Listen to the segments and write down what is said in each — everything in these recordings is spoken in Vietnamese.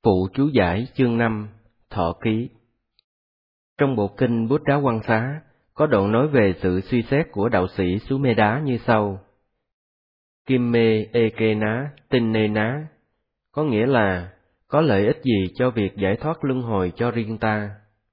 Phụ chú giải chương 5, Thọ ký. Trong bộ kinh Bút Đá Quăng Xá, có đoạn nói về sự suy xét của đạo sĩ Sumedá như sau. Kimme eke ná, tinh nê ná, có nghĩa là có lợi ích gì cho việc giải thoát luân hồi cho riêng ta.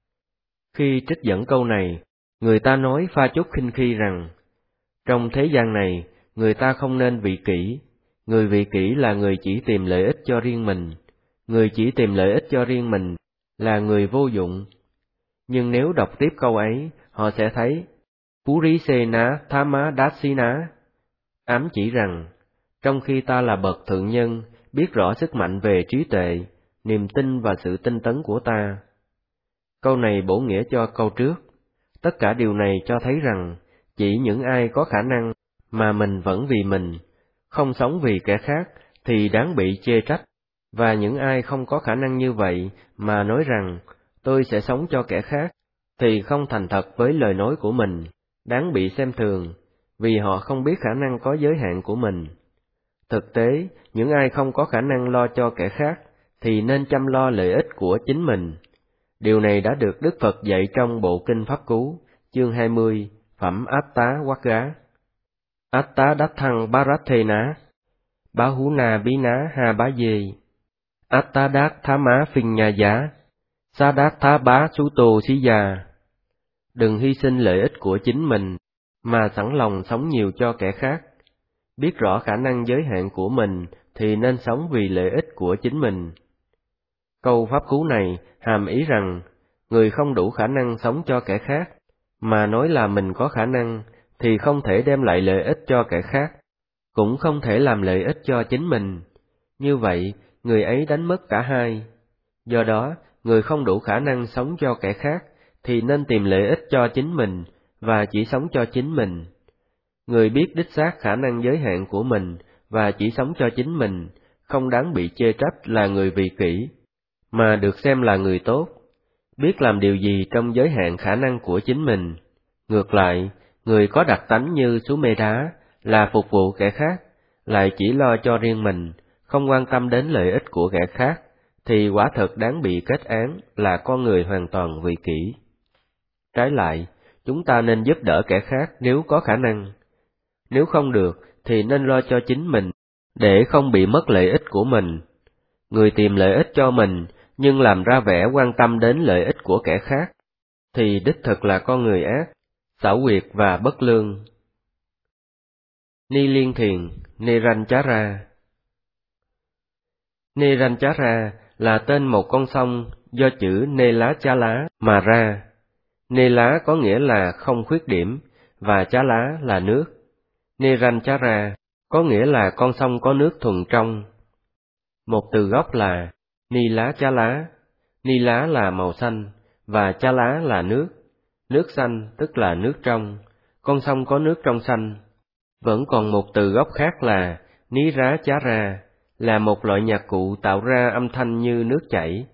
Khi trích dẫn câu này, người ta nói pha chút khinh khi rằng, trong thế gian này, người ta không nên vị kỷ. Người vị kỷ là người chỉ tìm lợi ích cho riêng mình. Người chỉ tìm lợi ích cho riêng mình là người vô dụng. Nhưng nếu đọc tiếp câu ấy, họ sẽ thấy Purisena Thama Dasina, ám chỉ rằng, trong khi ta là bậc thượng nhân, biết rõ sức mạnh về trí tuệ, niềm tin và sự tinh tấn của ta. Câu này bổ nghĩa cho câu trước. Tất cả điều này cho thấy rằng, chỉ những ai có khả năng mà mình vẫn vì mình, không sống vì kẻ khác thì đáng bị chê trách, và những ai không có khả năng như vậy mà nói rằng tôi sẽ sống cho kẻ khác thì không thành thật với lời nói của mình, đáng bị xem thường, vì họ không biết khả năng có giới hạn của mình. Thực tế, những ai không có khả năng lo cho kẻ khác thì nên chăm lo lợi ích của chính mình. Điều này đã được Đức Phật dạy trong bộ Kinh Pháp Cú, chương 20, phẩm Atta Wagga. Atta Đát Thăng Barathena, Bá Hú Na Bí Ná Ha Bá Dê, Atta Đát Thá Má Phinh Nha Giá, Sa Đát Thá Bá Sú Tô Xí Gia. Đừng hy sinh lợi ích của chính mình, mà sẵn lòng sống nhiều cho kẻ khác. Biết rõ khả năng giới hạn của mình thì nên sống vì lợi ích của chính mình. Câu pháp cú này hàm ý rằng, người không đủ khả năng sống cho kẻ khác, mà nói là mình có khả năng, thì không thể đem lại lợi ích cho kẻ khác, cũng không thể làm lợi ích cho chính mình. Như vậy, người ấy đánh mất cả hai. Do đó, người không đủ khả năng sống cho kẻ khác, thì nên tìm lợi ích cho chính mình, và chỉ sống cho chính mình. Người biết đích xác khả năng giới hạn của mình, và chỉ sống cho chính mình, không đáng bị chê trách là người vị kỷ, mà được xem là người tốt, biết làm điều gì trong giới hạn khả năng của chính mình. Ngược lại, người có đặc tánh như Sumedá là phục vụ kẻ khác, lại chỉ lo cho riêng mình, không quan tâm đến lợi ích của kẻ khác, thì quả thật đáng bị kết án là con người hoàn toàn vị kỷ. Trái lại, chúng ta nên giúp đỡ kẻ khác nếu có khả năng. Nếu không được, thì nên lo cho chính mình, để không bị mất lợi ích của mình. Người tìm lợi ích cho mình, nhưng làm ra vẻ quan tâm đến lợi ích của kẻ khác, thì đích thực là con người ác, xảo quyệt và bất lương. Ni Liên Thiền, Niranjara. Niranjara là tên một con sông do chữ Nela Chá Lá mà ra. Nela có nghĩa là không khuyết điểm, và Chá Lá là nước. Niranjara có nghĩa là con sông có nước thuần trong. Một từ gốc là Ni Lá Chá Lá. Ni lá là màu xanh, và Chá Lá là nước. Nước xanh tức là nước trong, con sông có nước trong xanh. Vẫn còn một từ gốc khác là Ní Rá Chá Ra, là một loại nhạc cụ tạo ra âm thanh như nước chảy.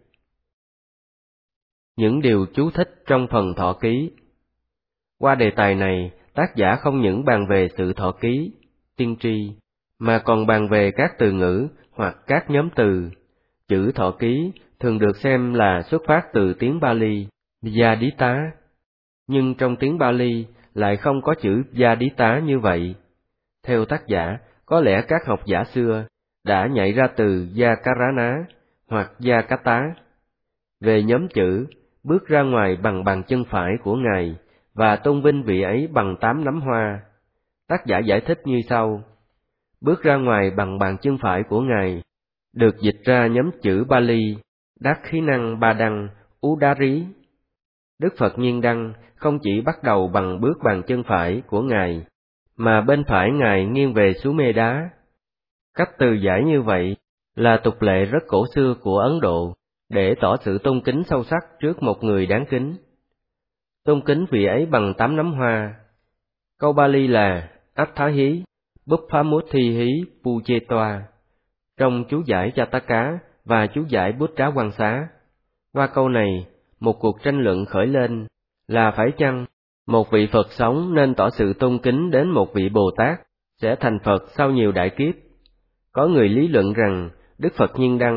Những điều chú thích trong phần thọ ký. Qua đề tài này, tác giả không những bàn về sự thọ ký, tiên tri, mà còn bàn về các từ ngữ hoặc các nhóm từ. Chữ thọ ký thường được xem là xuất phát từ tiếng Pali, Yadita, nhưng trong tiếng Pali lại không có chữ Yadita như vậy. Theo tác giả, có lẽ các học giả xưa đã nhảy ra từ Yakarana hoặc Yakata. Về nhóm chữ, bước ra ngoài bằng bàn chân phải của Ngài và tôn vinh vị ấy bằng 8 nắm hoa. Tác giả giải thích như sau: bước ra ngoài bằng bàn chân phải của Ngài được dịch ra nhóm chữ Pali Đắc Khí Năng Ba Đăng Udari. Đức Phật Nhiên Đăng không chỉ bắt đầu bằng bước bàn chân phải của Ngài, mà bên phải Ngài nghiêng về Sumedá. Cách từ giải như vậy là tục lệ rất cổ xưa của Ấn Độ, để tỏ sự tôn kính sâu sắc trước một người đáng kính. Tôn kính vị ấy bằng 8 nắm hoa. Câu Pali là Atthahí, Bupphamuthi hí Puchetoa, trong chú giải Jataka và chú giải Bút Trá Quăng Xá. Qua câu này, một cuộc tranh luận khởi lên là phải chăng một vị Phật sống nên tỏ sự tôn kính đến một vị Bồ Tát sẽ thành Phật sau nhiều đại kiếp. Có người lý luận rằng Đức Phật Nhiên Đăng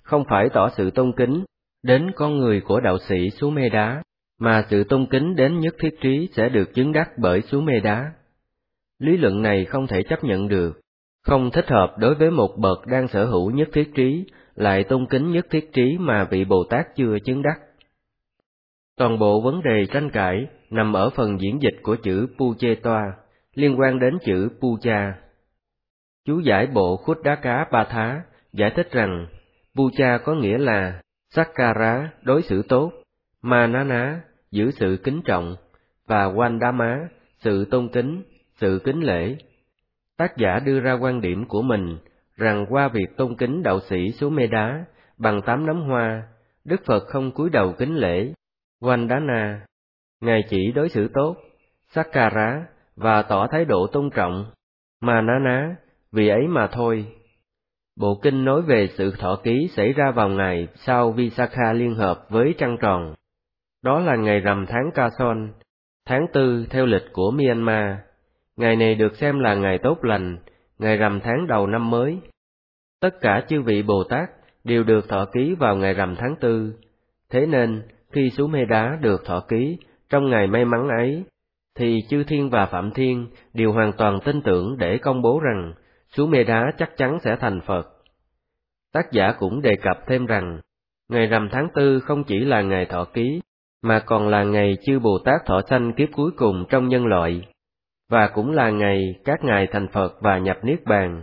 không phải tỏ sự tôn kính đến con người của đạo sĩ Sumedá, mà sự tôn kính đến nhất thiết trí sẽ được chứng đắc bởi Sumedá. Lý luận này không thể chấp nhận được, không thích hợp đối với một bậc đang sở hữu nhất thiết trí, lại tôn kính nhất thiết trí mà vị Bồ Tát chưa chứng đắc. Toàn bộ vấn đề tranh cãi nằm ở phần diễn dịch của chữ Puchetoa, liên quan đến chữ Pucha. Chú giải bộ Khuddaka Ba Thá giải thích rằng, Pucha có nghĩa là Sakkara đối xử tốt, Manana giữ sự kính trọng, và Wandama sự tôn kính, sự kính lễ. Tác giả đưa ra quan điểm của mình rằng qua việc tôn kính đạo sĩ Sumedá bằng 8 nắm hoa, Đức Phật không cúi đầu kính lễ Wandana, Ngài chỉ đối xử tốt, Sakkara và tỏ thái độ tôn trọng, Manana, vì ấy mà thôi. Bộ kinh nói về sự thọ ký xảy ra vào ngày sau Visakha liên hợp với trăng tròn. Đó là ngày rằm tháng Kason, tháng 4 theo lịch của Myanmar. Ngày này được xem là ngày tốt lành, ngày rằm tháng đầu năm mới. Tất cả chư vị Bồ Tát đều được thọ ký vào ngày rằm tháng 4. Thế nên, khi Sumedá được thọ ký trong ngày may mắn ấy, thì chư thiên và phạm thiên đều hoàn toàn tin tưởng để công bố rằng Sumedá chắc chắn sẽ thành Phật. Tác giả cũng đề cập thêm rằng, ngày rằm tháng 4 không chỉ là ngày thọ ký, mà còn là ngày chư Bồ Tát thọ sanh kiếp cuối cùng trong nhân loại, và cũng là ngày các ngài thành Phật và nhập Niết Bàn.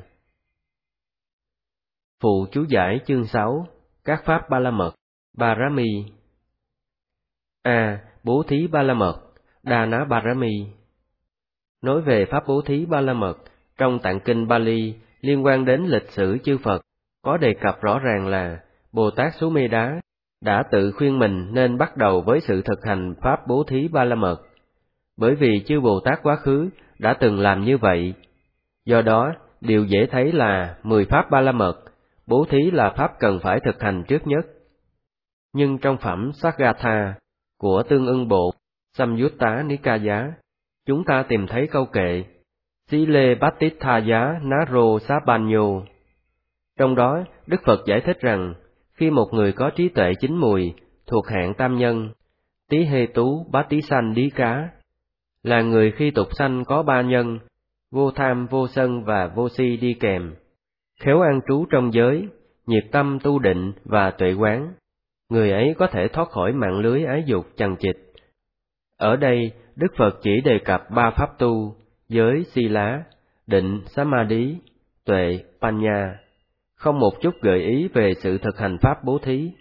Phụ chú giải chương 6, các pháp ba la mật, Barami. A. Bố thí ba la mật, Dana Barami. Nói về pháp bố thí ba la mật, trong tạng kinh Bali liên quan đến lịch sử chư Phật, có đề cập rõ ràng là Bồ Tát Sumedá đã tự khuyên mình nên bắt đầu với sự thực hành pháp bố thí ba la mật, bởi vì chư Bồ Tát quá khứ đã từng làm như vậy. Do đó, điều dễ thấy là 10 pháp ba la mật, bố thí là pháp cần phải thực hành trước nhất. Nhưng trong phẩm Sagatha của Tương ưng Bộ Samyutta Nikaya, chúng ta tìm thấy câu kệ Sile Bhattithaya Naro Sabanyo. Trong đó, Đức Phật giải thích rằng, khi một người có trí tuệ chín mùi, thuộc hạng tam nhân, Tí Hê Tú Bá Tí Sanh Đí Cá, là người khi tục sanh có 3 nhân, vô tham, vô sân và vô si đi kèm, khéo an trú trong giới, nhiệt tâm tu định và tuệ quán, người ấy có thể thoát khỏi mạng lưới ái dục chằng chịt. Ở đây, Đức Phật chỉ đề cập 3 pháp tu, giới Sila, định Samadhi, tuệ Panya, không một chút gợi ý về sự thực hành pháp bố thí.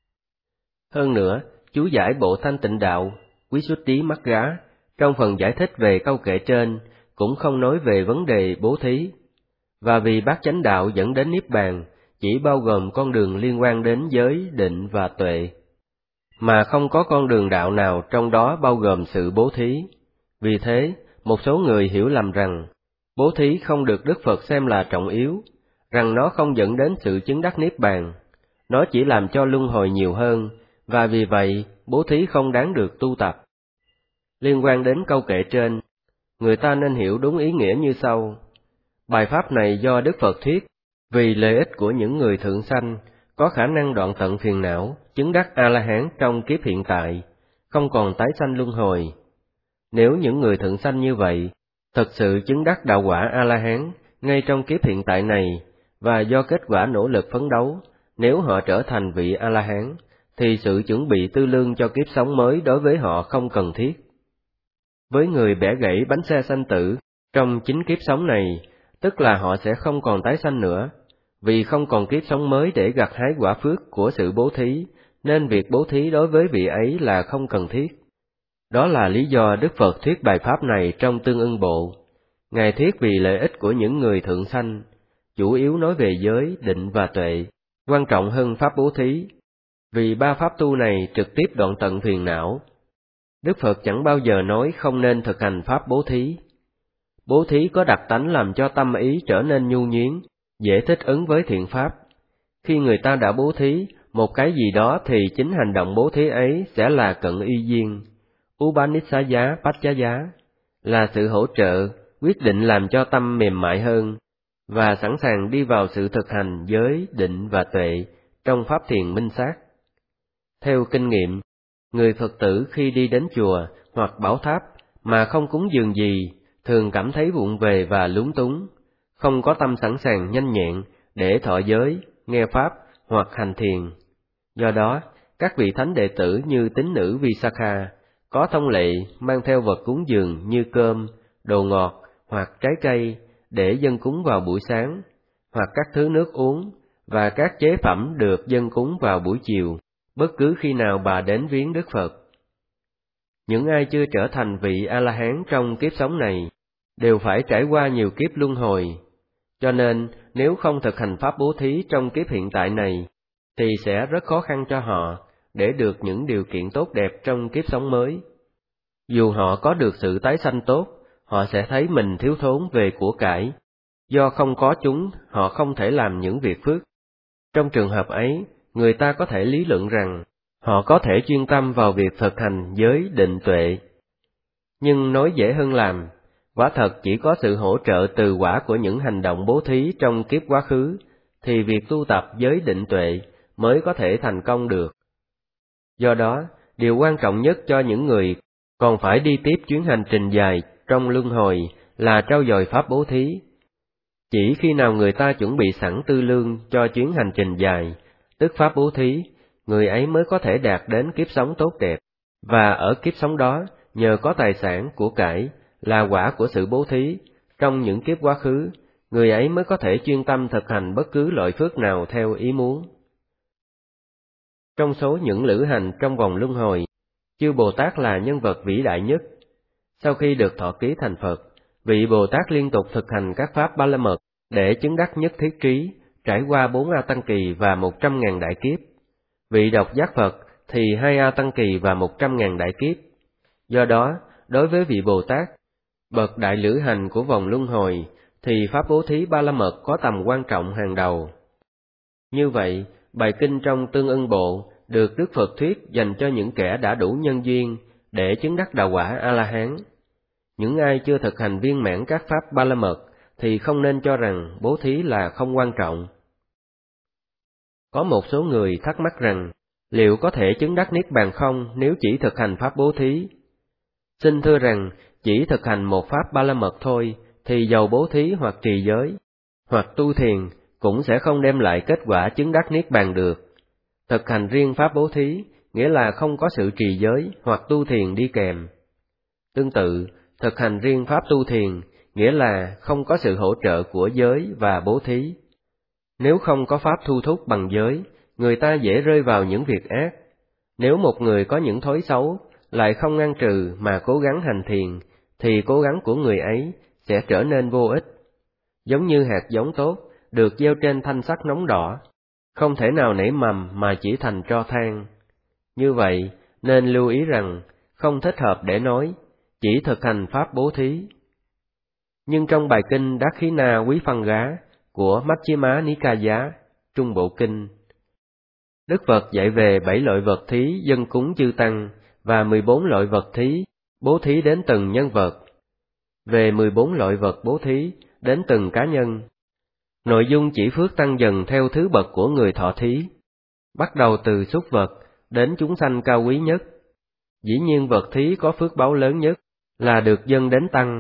Hơn nữa, chú giải bộ Thanh Tịnh Đạo, Visuddhimagga, trong phần giải thích về câu kệ trên, cũng không nói về vấn đề bố thí, và vì bát chánh đạo dẫn đến Niết Bàn chỉ bao gồm con đường liên quan đến giới, định và tuệ, mà không có con đường đạo nào trong đó bao gồm sự bố thí. Vì thế, một số người hiểu lầm rằng, bố thí không được Đức Phật xem là trọng yếu, rằng nó không dẫn đến sự chứng đắc Niết Bàn, nó chỉ làm cho luân hồi nhiều hơn, và vì vậy, bố thí không đáng được tu tập. Liên quan đến câu kệ trên, người ta nên hiểu đúng ý nghĩa như sau. Bài pháp này do Đức Phật thuyết, vì lợi ích của những người thượng sanh, có khả năng đoạn tận phiền não, chứng đắc A-la-hán trong kiếp hiện tại, không còn tái sanh luân hồi. Nếu những người thượng sanh như vậy, thật sự chứng đắc đạo quả A-la-hán ngay trong kiếp hiện tại này, và do kết quả nỗ lực phấn đấu, nếu họ trở thành vị A-la-hán, thì sự chuẩn bị tư lương cho kiếp sống mới đối với họ không cần thiết. Với người bẻ gãy bánh xe sanh tử, trong chính kiếp sống này, tức là họ sẽ không còn tái sanh nữa, vì không còn kiếp sống mới để gặt hái quả phước của sự bố thí, nên việc bố thí đối với vị ấy là không cần thiết. Đó là lý do Đức Phật thuyết bài pháp này trong Tương ưng Bộ. Ngài thuyết vì lợi ích của những người thượng sanh, chủ yếu nói về giới, định và tuệ, quan trọng hơn pháp bố thí, vì 3 pháp tu này trực tiếp đoạn tận phiền não. Đức Phật chẳng bao giờ nói không nên thực hành pháp bố thí. Bố thí có đặc tánh làm cho tâm ý trở nên nhu nhuyến, dễ thích ứng với thiện pháp. Khi người ta đã bố thí một cái gì đó thì chính hành động bố thí ấy sẽ là cận y duyên, Upanishaya Pachaya, là sự hỗ trợ, quyết định làm cho tâm mềm mại hơn, và sẵn sàng đi vào sự thực hành giới, định và tuệ trong pháp thiền minh sát. Theo kinh nghiệm, người Phật tử khi đi đến chùa hoặc bảo tháp mà không cúng dường gì, thường cảm thấy vụng về và lúng túng, không có tâm sẵn sàng nhanh nhẹn để thọ giới, nghe pháp hoặc hành thiền. Do đó, các vị thánh đệ tử như tín nữ Visakha có thông lệ mang theo vật cúng dường như cơm, đồ ngọt hoặc trái cây để dâng cúng vào buổi sáng, hoặc các thứ nước uống và các chế phẩm được dâng cúng vào buổi chiều, bất cứ khi nào bà đến viếng Đức Phật. Những ai chưa trở thành vị A-la-hán trong kiếp sống này đều phải trải qua nhiều kiếp luân hồi, cho nên nếu không thực hành pháp bố thí trong kiếp hiện tại này, thì sẽ rất khó khăn cho họ để được những điều kiện tốt đẹp trong kiếp sống mới. Dù họ có được sự tái sanh tốt, họ sẽ thấy mình thiếu thốn về của cải. Do không có chúng, họ không thể làm những việc phước. Trong trường hợp ấy, người ta có thể lý luận rằng họ có thể chuyên tâm vào việc thực hành giới định tuệ. Nhưng nói dễ hơn làm, quả thật chỉ có sự hỗ trợ từ quả của những hành động bố thí trong kiếp quá khứ, thì việc tu tập giới định tuệ mới có thể thành công được. Do đó, điều quan trọng nhất cho những người còn phải đi tiếp chuyến hành trình dài trong luân hồi là trau dồi pháp bố thí. Chỉ khi nào người ta chuẩn bị sẵn tư lương cho chuyến hành trình dài, tức pháp bố thí, người ấy mới có thể đạt đến kiếp sống tốt đẹp, và ở kiếp sống đó, nhờ có tài sản của cải là quả của sự bố thí, trong những kiếp quá khứ, người ấy mới có thể chuyên tâm thực hành bất cứ loại phước nào theo ý muốn. Trong số những lữ hành trong vòng luân hồi, chư Bồ Tát là nhân vật vĩ đại nhất. Sau khi được thọ ký thành Phật, vị Bồ Tát liên tục thực hành các pháp ba la mật để chứng đắc nhất thiết trí, trải qua 4 A Tăng Kỳ và 100.000 đại kiếp. Vị độc giác Phật thì 2 A Tăng Kỳ và 100.000 đại kiếp. Do đó, đối với vị Bồ Tát, bậc đại lữ hành của vòng luân hồi, thì pháp bố thí ba la mật có tầm quan trọng hàng đầu. Như vậy, bài kinh trong Tương Ưng Bộ được Đức Phật thuyết dành cho những kẻ đã đủ nhân duyên để chứng đắc đạo quả A-la-hán. Những ai chưa thực hành viên mãn các pháp ba la mật thì không nên cho rằng bố thí là không quan trọng. Có một số người thắc mắc rằng, liệu có thể chứng đắc Niết Bàn không nếu chỉ thực hành pháp bố thí? Xin thưa rằng, chỉ thực hành một pháp ba la mật thôi, thì dầu bố thí hoặc trì giới, hoặc tu thiền, cũng sẽ không đem lại kết quả chứng đắc Niết Bàn được. Thực hành riêng pháp bố thí, nghĩa là không có sự trì giới hoặc tu thiền đi kèm. Tương tự, thực hành riêng pháp tu thiền, nghĩa là không có sự hỗ trợ của giới và bố thí. Nếu không có pháp thu thúc bằng giới, người ta dễ rơi vào những việc ác. Nếu một người có những thói xấu, lại không ngăn trừ mà cố gắng hành thiền, thì cố gắng của người ấy sẽ trở nên vô ích. Giống như hạt giống tốt, được gieo trên thanh sắt nóng đỏ, không thể nào nảy mầm mà chỉ thành tro than. Như vậy, nên lưu ý rằng, không thích hợp để nói, chỉ thực hành pháp bố thí. Nhưng trong bài kinh Dakkhina Quý Phân Gá của Majjhima Nikaya, Trung Bộ Kinh, Đức Phật dạy về 7 loại vật thí dâng cúng chư tăng và 14 loại vật thí bố thí đến từng nhân vật. Về 14 loại vật bố thí đến từng cá nhân, nội dung chỉ phước tăng dần theo thứ bậc của người thọ thí, bắt đầu từ súc vật đến chúng sanh cao quý nhất. Dĩ nhiên vật thí có phước báu lớn nhất là được dâng đến tăng.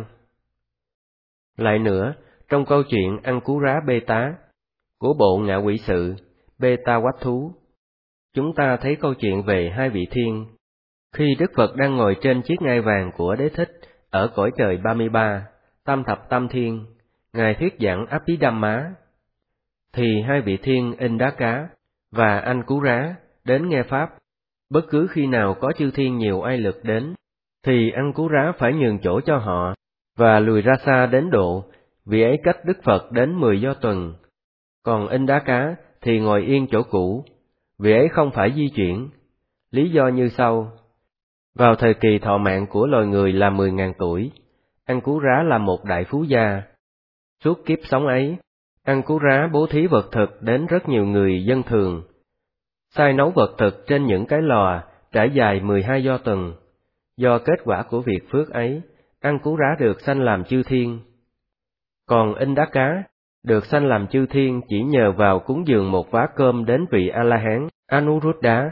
Lại nữa, trong câu chuyện ăn cú rá bê tá của bộ Ngạ Quỷ Sự Bê Ta Quách Thú, chúng ta thấy câu chuyện về 2 vị thiên. Khi Đức Phật đang ngồi trên chiếc ngai vàng của Đế Thích ở cõi trời 33, Tam Thập Tam Thiên, Ngài thuyết giảng Abhidhamma, thì 2 vị thiên Indaka và Anh Cú Rá đến nghe Pháp. Bất cứ khi nào có chư thiên nhiều oai lực đến, thì Anh Cú Rá phải nhường chỗ cho họ, và lùi ra xa đến độ, vì ấy cách Đức Phật đến 10 do tuần. Còn Indaka thì ngồi yên chỗ cũ, vì ấy không phải di chuyển. Lý do như sau. Vào thời kỳ thọ mạng của loài người là 10.000 tuổi, Anh Cú Rá là một đại phú gia. Suốt kiếp sống ấy, Anh Cú Rá bố thí vật thực đến rất nhiều người dân thường, sai nấu vật thực trên những cái lò trải dài 12 do tuần. Do kết quả của việc phước ấy, Anh Cú Rá được sanh làm chư thiên. Còn Indaka được sanh làm chư thiên chỉ nhờ vào cúng dường một vá cơm đến vị A-la-hán Anuruddha.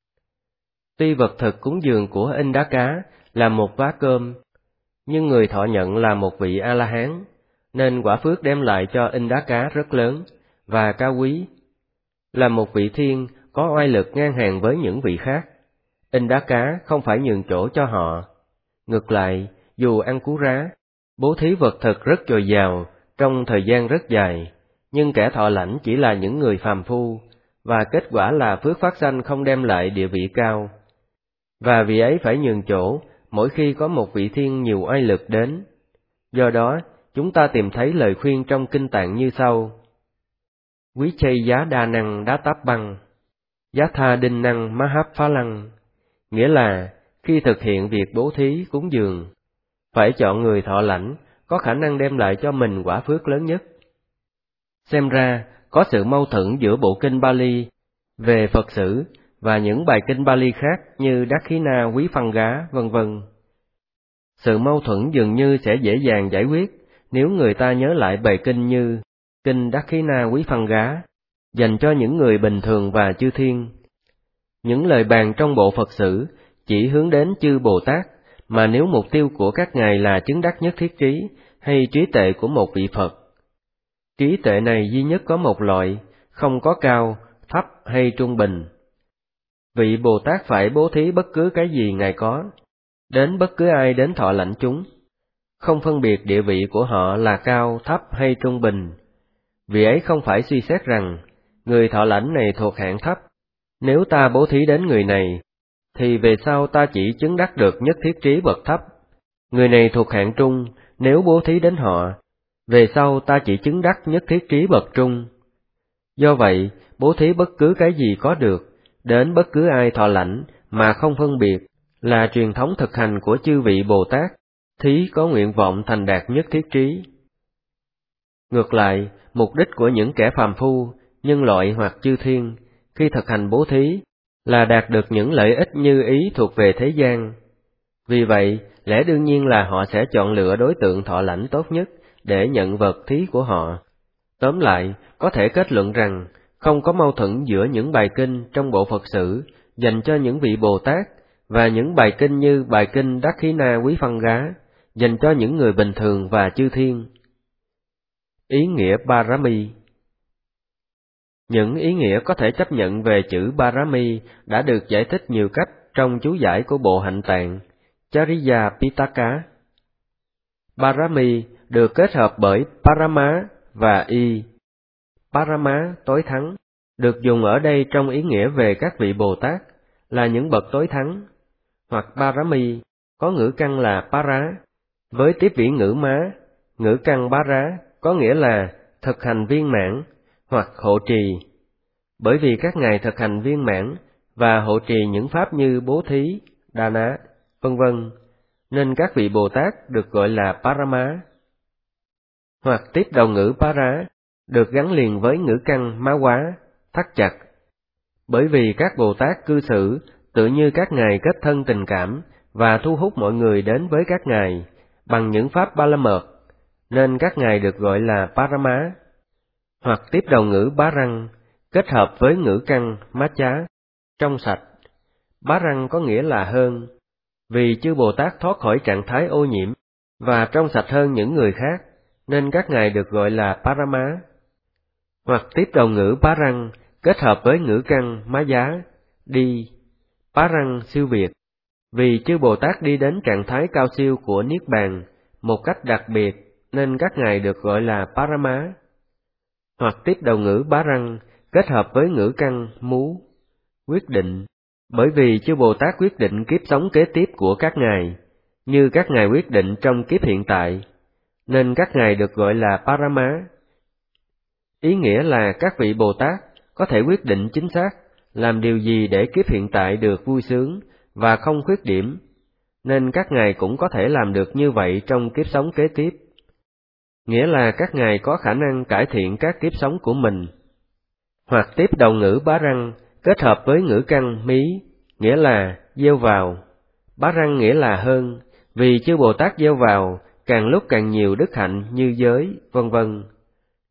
Tuy vật thực cúng dường của Indaka là một vá cơm, nhưng người thọ nhận là một vị A-la-hán, nên quả phước đem lại cho Indaka rất lớn và cao quý. Là một vị thiên có oai lực ngang hàng với những vị khác, Indaka không phải nhường chỗ cho họ. Ngược lại, dù ăn cú rá, bố thí vật thực rất dồi dào trong thời gian rất dài, nhưng kẻ thọ lãnh chỉ là những người phàm phu, và kết quả là phước phát sanh không đem lại địa vị cao. Và vị ấy phải nhường chỗ mỗi khi có một vị thiên nhiều oai lực đến. Do đó, chúng ta tìm thấy lời khuyên trong Kinh Tạng như sau: Quý chay giá đa năng đá táp băng, giá tha đinh năng má háp phá lăng, nghĩa là khi thực hiện việc bố thí cúng dường, phải chọn người thọ lãnh có khả năng đem lại cho mình quả phước lớn nhất. Xem ra, có sự mâu thuẫn giữa bộ kinh Pali về Phật sử và những bài kinh Pali khác như Dakkhina Quý Phăng Gá, vân vân. Sự mâu thuẫn dường như sẽ dễ dàng giải quyết nếu người ta nhớ lại bài kinh như kinh Dakkhina Quý Phăng Gá, dành cho những người bình thường và chư thiên. Những lời bàn trong bộ Phật sử chỉ hướng đến chư Bồ Tát, mà nếu mục tiêu của các ngài là chứng đắc nhất thiết trí hay trí tuệ của một vị Phật, trí tuệ này duy nhất có một loại, không có cao, thấp hay trung bình. Vị Bồ Tát phải bố thí bất cứ cái gì ngài có, đến bất cứ ai đến thọ lãnh chúng, không phân biệt địa vị của họ là cao, thấp hay trung bình. Vì ấy không phải suy xét rằng, người thọ lãnh này thuộc hạng thấp, nếu ta bố thí đến người này, thì về sau ta chỉ chứng đắc được nhất thiết trí bậc thấp. Người này thuộc hạng trung, nếu bố thí đến họ, về sau ta chỉ chứng đắc nhất thiết trí bậc trung. Do vậy, bố thí bất cứ cái gì có được, đến bất cứ ai thọ lãnh mà không phân biệt, là truyền thống thực hành của chư vị Bồ Tát, thí có nguyện vọng thành đạt nhất thiết trí. Ngược lại, mục đích của những kẻ phàm phu, nhân loại hoặc chư thiên, khi thực hành bố thí, là đạt được những lợi ích như ý thuộc về thế gian. Vì vậy, lẽ đương nhiên là họ sẽ chọn lựa đối tượng thọ lãnh tốt nhất để nhận vật thí của họ. Tóm lại, có thể kết luận rằng, không có mâu thuẫn giữa những bài kinh trong bộ Phật sử dành cho những vị Bồ Tát và những bài kinh như bài kinh Dakkhina Quý Phăng Gá dành cho những người bình thường và chư thiên. Ý nghĩa Parami. Những ý nghĩa có thể chấp nhận về chữ Parami đã được giải thích nhiều cách trong chú giải của bộ Hạnh Tạng Chariya Pitaka. Parami được kết hợp bởi Parama và Y. Parama, tối thắng, được dùng ở đây trong ý nghĩa về các vị Bồ Tát, là những bậc tối thắng, hoặc Parami, có ngữ căn là Para, với tiếp vĩ ngữ má, ngữ căn Para, có nghĩa là thực hành viên mãn, hoặc hộ trì. Bởi vì các ngài thực hành viên mãn và hộ trì những pháp như bố thí, Dana, vân vân, nên các vị Bồ Tát được gọi là Parama. Hoặc tiếp đầu ngữ Para, được gắn liền với ngữ căn má quá, thắt chặt. Bởi vì các Bồ Tát cư xử tự như các ngài kết thân tình cảm và thu hút mọi người đến với các ngài bằng những pháp ba la mật, nên các ngài được gọi là Parama. Hoặc tiếp đầu ngữ Bá Răng, kết hợp với ngữ căn má chá, trong sạch. Bá Răng có nghĩa là hơn, vì chư Bồ Tát thoát khỏi trạng thái ô nhiễm và trong sạch hơn những người khác, nên các ngài được gọi là Parama. Hoặc tiếp đầu ngữ Bá Răng, kết hợp với ngữ căn má giá, đi. Bá Răng siêu việt, vì chư Bồ Tát đi đến trạng thái cao siêu của Niết Bàn một cách đặc biệt, nên các ngài được gọi là Parama. Hoặc tiếp đầu ngữ Bá Răng, kết hợp với ngữ căn mú, quyết định, bởi vì chư Bồ Tát quyết định kiếp sống kế tiếp của các ngài, như các ngài quyết định trong kiếp hiện tại, nên các ngài được gọi là Parama. Ý nghĩa là các vị Bồ Tát có thể quyết định chính xác làm điều gì để kiếp hiện tại được vui sướng và không khuyết điểm, nên các ngài cũng có thể làm được như vậy trong kiếp sống kế tiếp. Nghĩa là các ngài có khả năng cải thiện các kiếp sống của mình. Hoặc tiếp đầu ngữ Bá Răng, kết hợp với ngữ căn mí, nghĩa là gieo vào. Bá Răng nghĩa là hơn, vì chư Bồ Tát gieo vào càng lúc càng nhiều đức hạnh như giới, vân vân.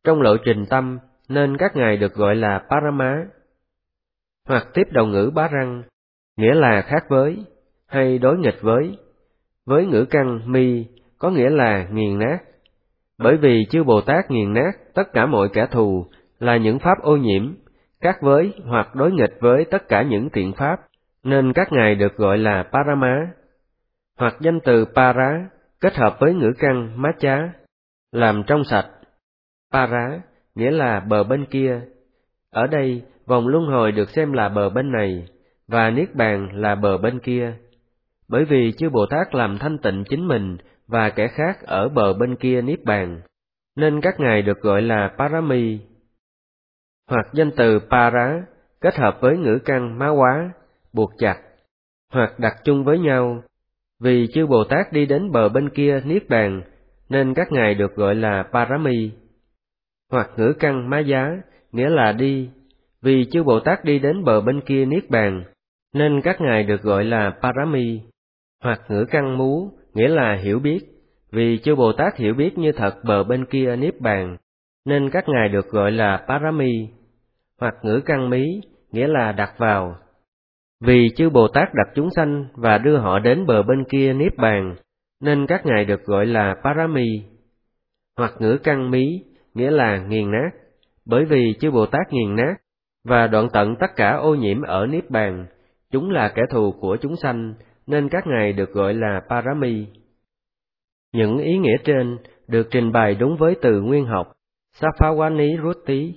Trong lộ trình tâm nên các ngài được gọi là Parama. Hoặc tiếp đầu ngữ bá răng, nghĩa là khác với, hay đối nghịch với ngữ căn mi có nghĩa là nghiền nát. Bởi vì chư Bồ Tát nghiền nát tất cả mọi kẻ thù là những pháp ô nhiễm, khác với hoặc đối nghịch với tất cả những thiện pháp, nên các ngài được gọi là Parama. Hoặc danh từ Para kết hợp với ngữ căn Macha, làm trong sạch. Para nghĩa là bờ bên kia. Ở đây, vòng luân hồi được xem là bờ bên này, và Niết Bàn là bờ bên kia. Bởi vì chư Bồ Tát làm thanh tịnh chính mình và kẻ khác ở bờ bên kia Niết Bàn, nên các ngài được gọi là Parami. Hoặc danh từ Para kết hợp với ngữ căn Má Quá, buộc chặt, hoặc đặt chung với nhau. Vì chư Bồ Tát đi đến bờ bên kia Niết Bàn, nên các ngài được gọi là Parami. Hoặc ngữ căn Má Giá, nghĩa là đi. Vì chư Bồ Tát đi đến bờ bên kia Niết Bàn, nên các ngài được gọi là Parami. Hoặc ngữ căn Mú, nghĩa là hiểu biết. Vì chư Bồ Tát hiểu biết như thật bờ bên kia Niết Bàn, nên các ngài được gọi là Parami. Hoặc ngữ căn Mí, nghĩa là đặt vào. Vì chư Bồ Tát đặt chúng sanh và đưa họ đến bờ bên kia Niết Bàn, nên các ngài được gọi là Parami. Hoặc ngữ căn Mí, nghĩa là nghiền nát. Bởi vì chư Bồ Tát nghiền nát và đoạn tận tất cả ô nhiễm ở Niết Bàn, chúng là kẻ thù của chúng sanh, nên các ngài được gọi là Parami. Những ý nghĩa trên được trình bày đúng với từ nguyên học Sapphawani Rutti.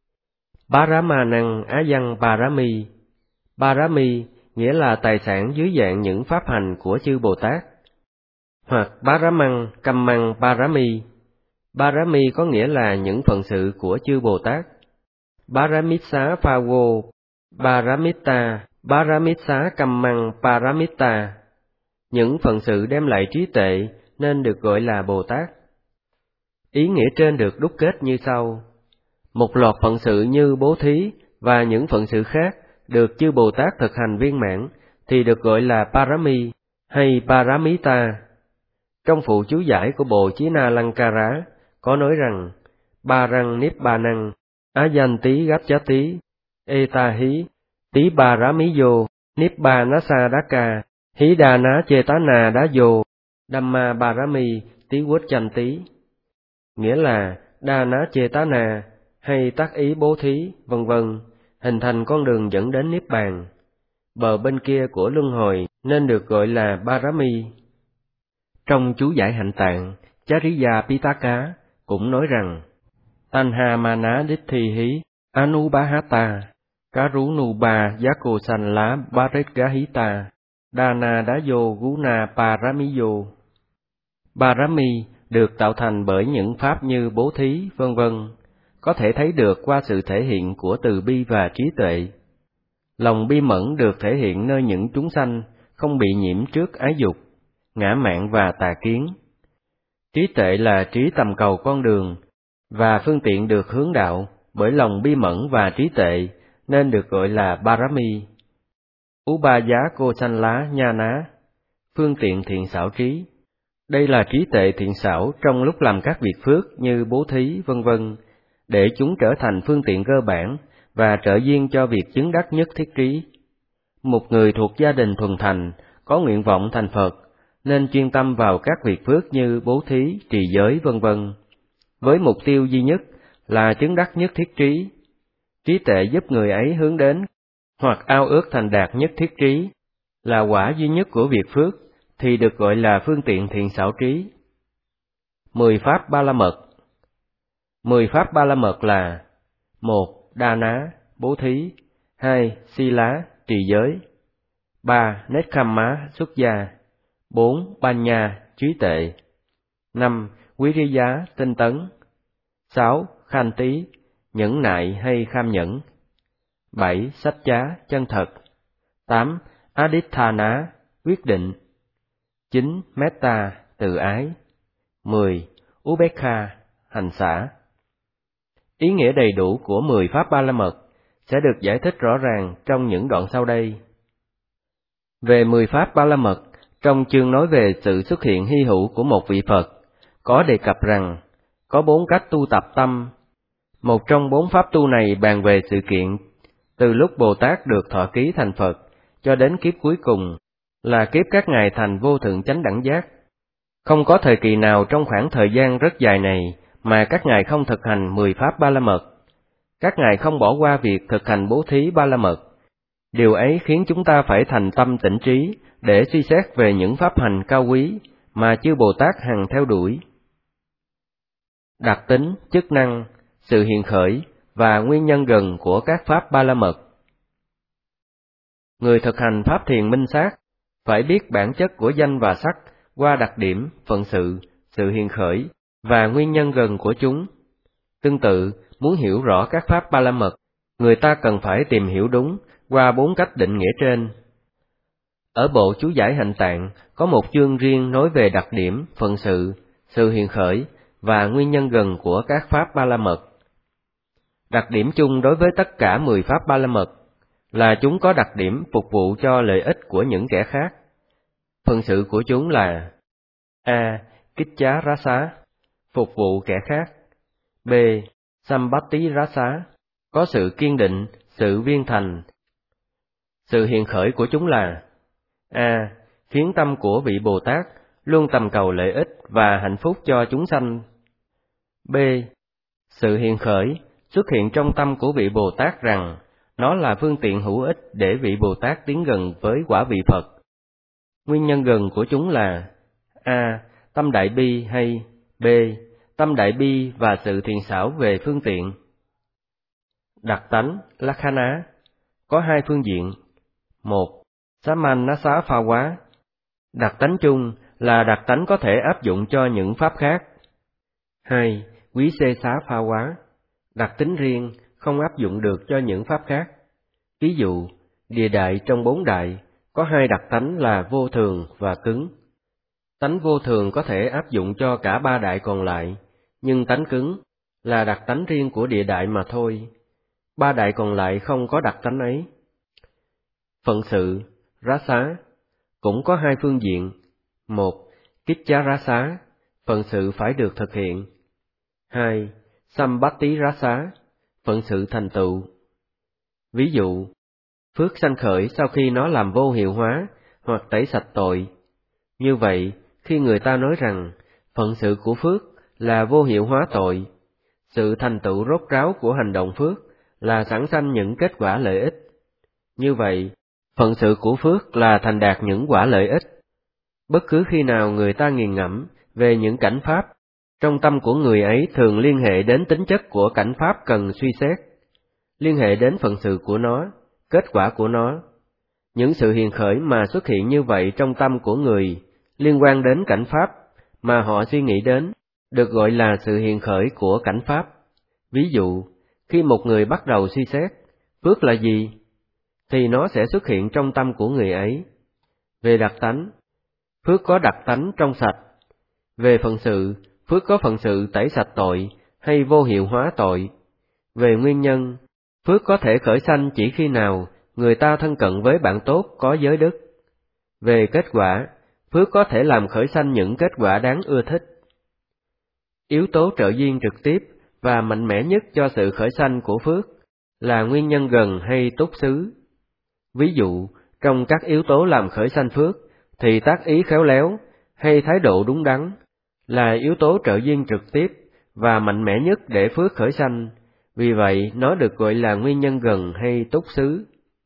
Paramanang Ayang Parami. Parami nghĩa là tài sản dưới dạng những pháp hành của chư Bồ Tát. Hoặc Paramang Kammang Parami. Parami có nghĩa là những phận sự của chư Bồ Tát. Paramissa Phavo Paramitta, Paramissa Kammang Paramitta. Những phận sự đem lại trí tuệ nên được gọi là Bồ Tát. Ý nghĩa trên được đúc kết như sau. Một loạt phận sự như bố thí và những phận sự khác được chư Bồ Tát thực hành viên mãn thì được gọi là Parami hay Paramita. Trong phụ chú giải của Bộ Chí Na Lankara có nói rằng Parang Nibbanang Ayanti Gacchati Etahi Tí Paramiyo Nibbanasa Hidana Chetana Dayo Dhamma Parami Tí Quất Chanh Tí. Nghĩa là Dana Chetana hay tác ý bố thí, vân vân, hình thành con đường dẫn đến Niết Bàn. Bờ bên kia của luân hồi nên được gọi là Parami. Trong chú giải hạnh tạng, Chariya Pitaka cũng nói rằng Tanha Mana Ditthi Anubahata Karunuba Yakosanla Baretgahita Dana Dayo Guna Paramiyo. Parami được tạo thành bởi những pháp như bố thí, vân vân, có thể thấy được qua sự thể hiện của từ bi và trí tuệ. Lòng bi mẫn được thể hiện nơi những chúng sanh không bị nhiễm trước ái dục, ngã mạn và tà kiến. Trí tuệ là trí tầm cầu con đường, và phương tiện được hướng đạo bởi lòng bi mẫn và trí tuệ nên được gọi là Parami. Ubaya Kosanla Nhana, phương tiện thiện xảo trí. Đây là trí tuệ thiện xảo trong lúc làm các việc phước như bố thí, vân vân, để chúng trở thành phương tiện cơ bản và trợ duyên cho việc chứng đắc nhất thiết trí. Một người thuộc gia đình thuần thành, có nguyện vọng thành Phật, nên chuyên tâm vào các việc phước như bố thí, trì giới, vân vân, với mục tiêu duy nhất là chứng đắc nhất thiết trí. Trí tuệ giúp người ấy hướng đến, hoặc ao ước thành đạt nhất thiết trí, là quả duy nhất của việc phước, thì được gọi là phương tiện thiện xảo trí. 10 pháp ba la mật. 10 pháp ba la mật là: 1. Dana, bố thí. 2. Sila, trì giới. 3. Nekkhamma, xuất gia. 4. Panya, trí tuệ. 5. Viriya, tinh tấn. 6. Khanti, nhẫn nại hay kham nhẫn. 7. Saccá, chân thật. 8. Aditthana, quyết định. 9. Metta, từ ái. 10. Upekkha, hành xả. Ý nghĩa đầy đủ của 10 pháp ba la mật sẽ được giải thích rõ ràng trong những đoạn sau đây. Về 10 pháp ba la mật, trong chương nói về sự xuất hiện hy hữu của một vị Phật, có đề cập rằng có 4 cách tu tập tâm Một trong 4 pháp tu này bàn về sự kiện từ lúc Bồ Tát được thọ ký thành Phật cho đến kiếp cuối cùng là kiếp các ngài thành vô thượng chánh đẳng giác. Không có thời kỳ nào trong khoảng thời gian rất dài này mà các ngài không thực hành 10 pháp ba la mật. Các ngài không bỏ qua việc thực hành bố thí ba la mật. Điều ấy khiến chúng ta phải thành tâm tỉnh trí để suy xét về những pháp hành cao quý mà chư Bồ Tát hằng theo đuổi. Đặc tính, chức năng, sự hiện khởi và nguyên nhân gần của các pháp ba la mật. Người thực hành pháp thiền minh sát phải biết bản chất của danh và sắc qua đặc điểm, phận sự hiện khởi và nguyên nhân gần của chúng. Tương tự, muốn hiểu rõ các pháp ba la mật, người ta cần phải tìm hiểu đúng qua 4 cách định nghĩa trên. Ở bộ chú giải Hạnh Tạng có một chương riêng nói về đặc điểm, phận sự hiện khởi và nguyên nhân gần của các pháp ba la mật. Đặc điểm chung đối với tất cả 10 pháp ba la mật là chúng có đặc điểm phục vụ cho lợi ích của những kẻ khác. Phận sự của chúng là: A. Kích chá rá xá, phục vụ kẻ khác. B. Sambatti rá xá, có sự kiên định, sự viên thành. Sự hiện khởi của chúng là: A. Khiến tâm của vị Bồ Tát luôn tầm cầu lợi ích và hạnh phúc cho chúng sanh. B. Sự hiện khởi xuất hiện trong tâm của vị Bồ Tát rằng nó là phương tiện hữu ích để vị Bồ Tát tiến gần với quả vị Phật. Nguyên nhân gần của chúng là: A. Tâm đại bi hay B. Tâm đại bi và sự thiện xảo về phương tiện. Đặc tánh, Lakkhana, có 2 phương diện. 1. Samannasa pha quá. Đặc tánh chung là đặc tánh có thể áp dụng cho những pháp khác. 2. Quý xê xá pha quá. Đặc tính riêng, không áp dụng được cho những pháp khác. Ví dụ, địa đại trong 4 đại có 2 đặc tánh là vô thường và cứng. Tánh vô thường có thể áp dụng cho cả 3 đại còn lại, nhưng tánh cứng là đặc tánh riêng của địa đại mà thôi. 3 đại còn lại không có đặc tánh ấy. Phận sự, rasa, cũng có 2 phương diện. 1. Kích chá rasa, phận sự phải được thực hiện. 2. Sambatti rasa, phận sự thành tựu. Ví dụ, phước sanh khởi sau khi nó làm vô hiệu hóa hoặc tẩy sạch tội. Như vậy, khi người ta nói rằng phận sự của phước là vô hiệu hóa tội, sự thành tựu rốt ráo của hành động phước là sản sanh những kết quả lợi ích. Như vậy, phận sự của phước là thành đạt những quả lợi ích. Bất cứ khi nào người ta nghiền ngẫm về những cảnh pháp, trong tâm của người ấy thường liên hệ đến tính chất của cảnh pháp cần suy xét, liên hệ đến phận sự của nó, kết quả của nó. Những sự hiện khởi mà xuất hiện như vậy trong tâm của người liên quan đến cảnh pháp mà họ suy nghĩ đến, được gọi là sự hiện khởi của cảnh pháp. Ví dụ, khi một người bắt đầu suy xét, phước là gì? Thì nó sẽ xuất hiện trong tâm của người ấy. Về đặc tánh, phước có đặc tánh trong sạch. Về phận sự, phước có phận sự tẩy sạch tội hay vô hiệu hóa tội. Về nguyên nhân, phước có thể khởi sanh chỉ khi nào người ta thân cận với bạn tốt có giới đức. Về kết quả, phước có thể làm khởi sanh những kết quả đáng ưa thích. Yếu tố trợ duyên trực tiếp và mạnh mẽ nhất cho sự khởi sanh của phước là nguyên nhân gần hay túc xứ. Ví dụ, trong các yếu tố làm khởi sanh phước, thì tác ý khéo léo hay thái độ đúng đắn là yếu tố trợ duyên trực tiếp và mạnh mẽ nhất để phước khởi sanh, vì vậy nó được gọi là nguyên nhân gần hay túc xứ.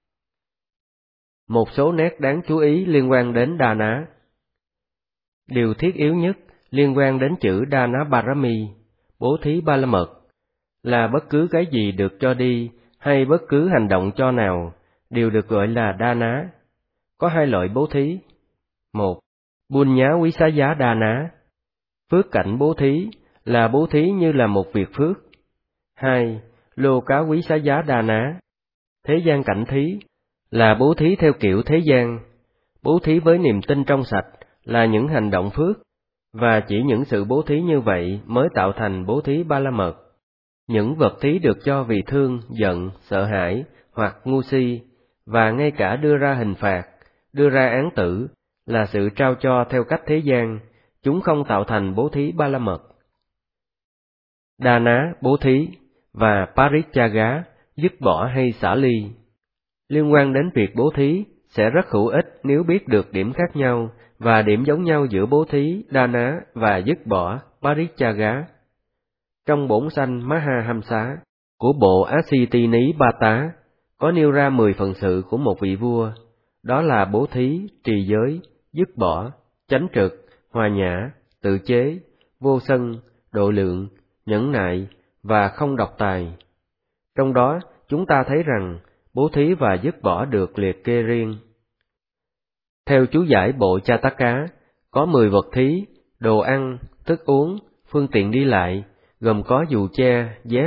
Một số nét đáng chú ý liên quan đến Đà Ná. Điều thiết yếu nhất liên quan đến chữ Đà Ná Parami, bố thí ba la mật, là bất cứ cái gì được cho đi hay bất cứ hành động cho nào đều được gọi là Đà Ná. Có 2 loại bố thí. 1. Buôn nhá quý xá giá Đà Ná. Phước cảnh bố thí là bố thí như là một việc phước. 2. Lô cá quý xá giá Đà Ná. Thế gian cảnh thí là bố thí theo kiểu thế gian. Bố thí với niềm tin trong sạch là những hành động phước, và chỉ những sự bố thí như vậy mới tạo thành bố thí ba la mật. Những vật thí được cho vì thương, giận, sợ hãi hoặc ngu si, và ngay cả đưa ra hình phạt, đưa ra án tử, là sự trao cho theo cách thế gian, chúng không tạo thành bố thí ba la mật. Đà Ná, bố thí, và Parityāga, dứt bỏ hay xả ly. Liên quan đến việc bố thí sẽ rất hữu ích nếu biết được điểm khác nhau và điểm giống nhau giữa bố thí, Dana và dứt bỏ, Parityāga. Trong bổn sanh Mahahamsa của bộ Asitini-Bata có nêu ra 10 phận sự của một vị vua, đó là bố thí, trì giới, dứt bỏ, chánh trực, hòa nhã, tự chế, vô sân, độ lượng, nhẫn nại và không độc tài. Trong đó, chúng ta thấy rằng bố thí và dứt bỏ được liệt kê riêng. Theo chú giải bộ Chataka, có 10 vật thí, đồ ăn, thức uống, phương tiện đi lại, gồm có dù che, dép,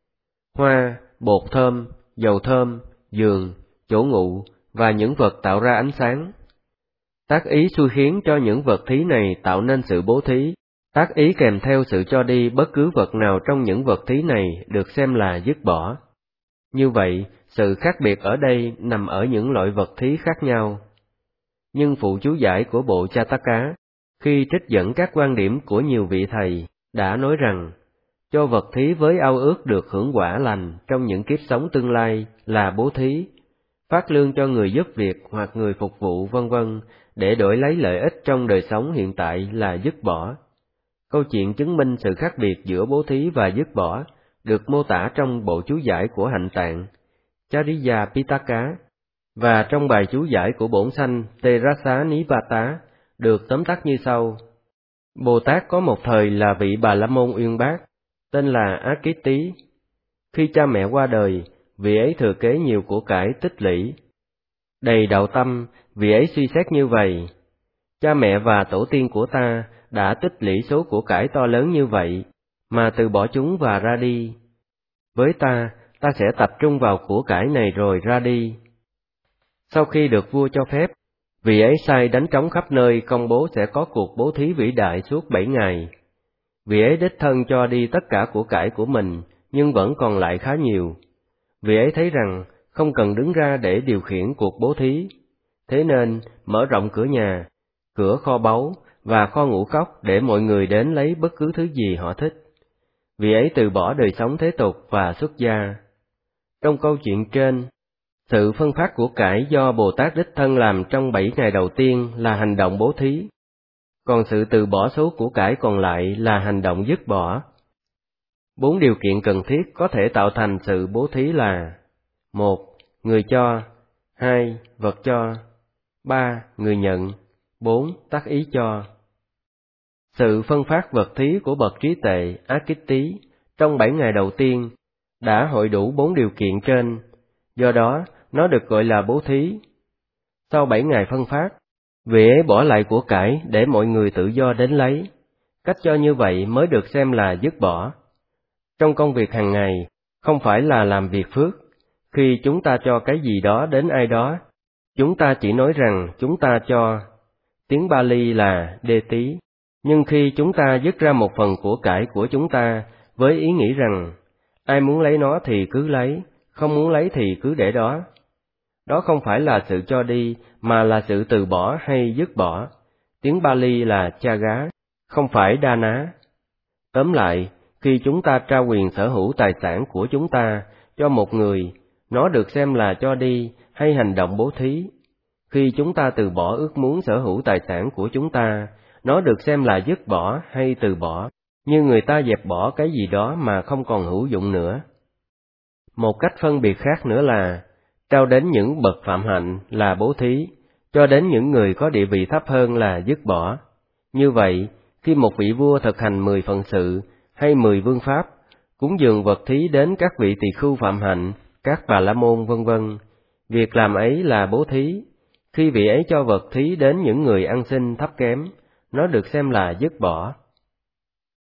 hoa, bột thơm, dầu thơm, giường, chỗ ngụ và những vật tạo ra ánh sáng. Tác ý xui khiến cho những vật thí này tạo nên sự bố thí. Tác ý kèm theo sự cho đi bất cứ vật nào trong những vật thí này được xem là dứt bỏ. Như vậy, sự khác biệt ở đây nằm ở những loại vật thí khác nhau. Nhưng phụ chú giải của bộ Chataka, khi trích dẫn các quan điểm của nhiều vị thầy, đã nói rằng, cho vật thí với ao ước được hưởng quả lành trong những kiếp sống tương lai là bố thí, phát lương cho người giúp việc hoặc người phục vụ vân vân để đổi lấy lợi ích trong đời sống hiện tại là dứt bỏ. Câu chuyện chứng minh sự khác biệt giữa bố thí và dứt bỏ được mô tả trong bộ chú giải của Hạnh Tạng, Chariya Pitaka, và trong bài chú giải của bổn sanh Terasa Nipata được tóm tắt như sau. Bồ Tát có một thời là vị Bà La Môn uyên bác, tên là Akitī. Khi cha mẹ qua đời, vị ấy thừa kế nhiều của cải tích lũy. Đầy đạo tâm, vị ấy suy xét như vậy: cha mẹ và tổ tiên của ta đã tích lũy số của cải to lớn như vậy, mà từ bỏ chúng và ra đi. Với ta sẽ tập trung vào của cải này rồi ra đi. Sau khi được vua cho phép, vị ấy sai đánh trống khắp nơi công bố sẽ có cuộc bố thí vĩ đại suốt 7 ngày. Vị ấy đích thân cho đi tất cả của cải của mình, nhưng vẫn còn lại khá nhiều. Vị ấy thấy rằng không cần đứng ra để điều khiển cuộc bố thí, thế nên mở rộng cửa nhà, cửa kho báu và kho ngũ cốc để mọi người đến lấy bất cứ thứ gì họ thích. Vị ấy từ bỏ đời sống thế tục và xuất gia. Trong câu chuyện trên, sự phân phát của cải do Bồ Tát đích thân làm trong 7 ngày đầu tiên là hành động bố thí, còn sự từ bỏ số của cải còn lại là hành động dứt bỏ. 4 điều kiện cần thiết có thể tạo thành sự bố thí là: 1. Người cho, 2. Vật cho, 3. Người nhận, 4. Tác ý cho. Sự phân phát vật thí của bậc trí tuệ Akitī trong 7 ngày đầu tiên đã hội đủ 4 điều kiện trên, do đó nó được gọi là bố thí. Sau 7 ngày phân phát, vị ấy bỏ lại của cải để mọi người tự do đến lấy. Cách cho như vậy mới được xem là dứt bỏ. Trong công việc hàng ngày, không phải là làm việc phước. Khi chúng ta cho cái gì đó đến ai đó, chúng ta chỉ nói rằng chúng ta cho. Tiếng Pali là đê tí. Nhưng khi chúng ta dứt ra một phần của cải của chúng ta với ý nghĩ rằng ai muốn lấy nó thì cứ lấy, không muốn lấy thì cứ để đó. Đó không phải là sự cho đi, mà là sự từ bỏ hay dứt bỏ. Tiếng Pali là Chaga, không phải Dana. Tóm lại, khi chúng ta trao quyền sở hữu tài sản của chúng ta cho một người, nó được xem là cho đi hay hành động bố thí. Khi chúng ta từ bỏ ước muốn sở hữu tài sản của chúng ta, nó được xem là dứt bỏ hay từ bỏ, như người ta dẹp bỏ cái gì đó mà không còn hữu dụng nữa. Một cách phân biệt khác nữa là, trao đến những bậc phạm hạnh là bố thí, cho đến những người có địa vị thấp hơn là dứt bỏ. Như vậy, khi một vị vua thực hành 10 phận sự hay 10 vương pháp, cúng dường vật thí đến các vị tỳ khưu phạm hạnh, các bà la môn vân vân, việc làm ấy là bố thí. Khi vị ấy cho vật thí đến những người ăn xin thấp kém, nó được xem là dứt bỏ.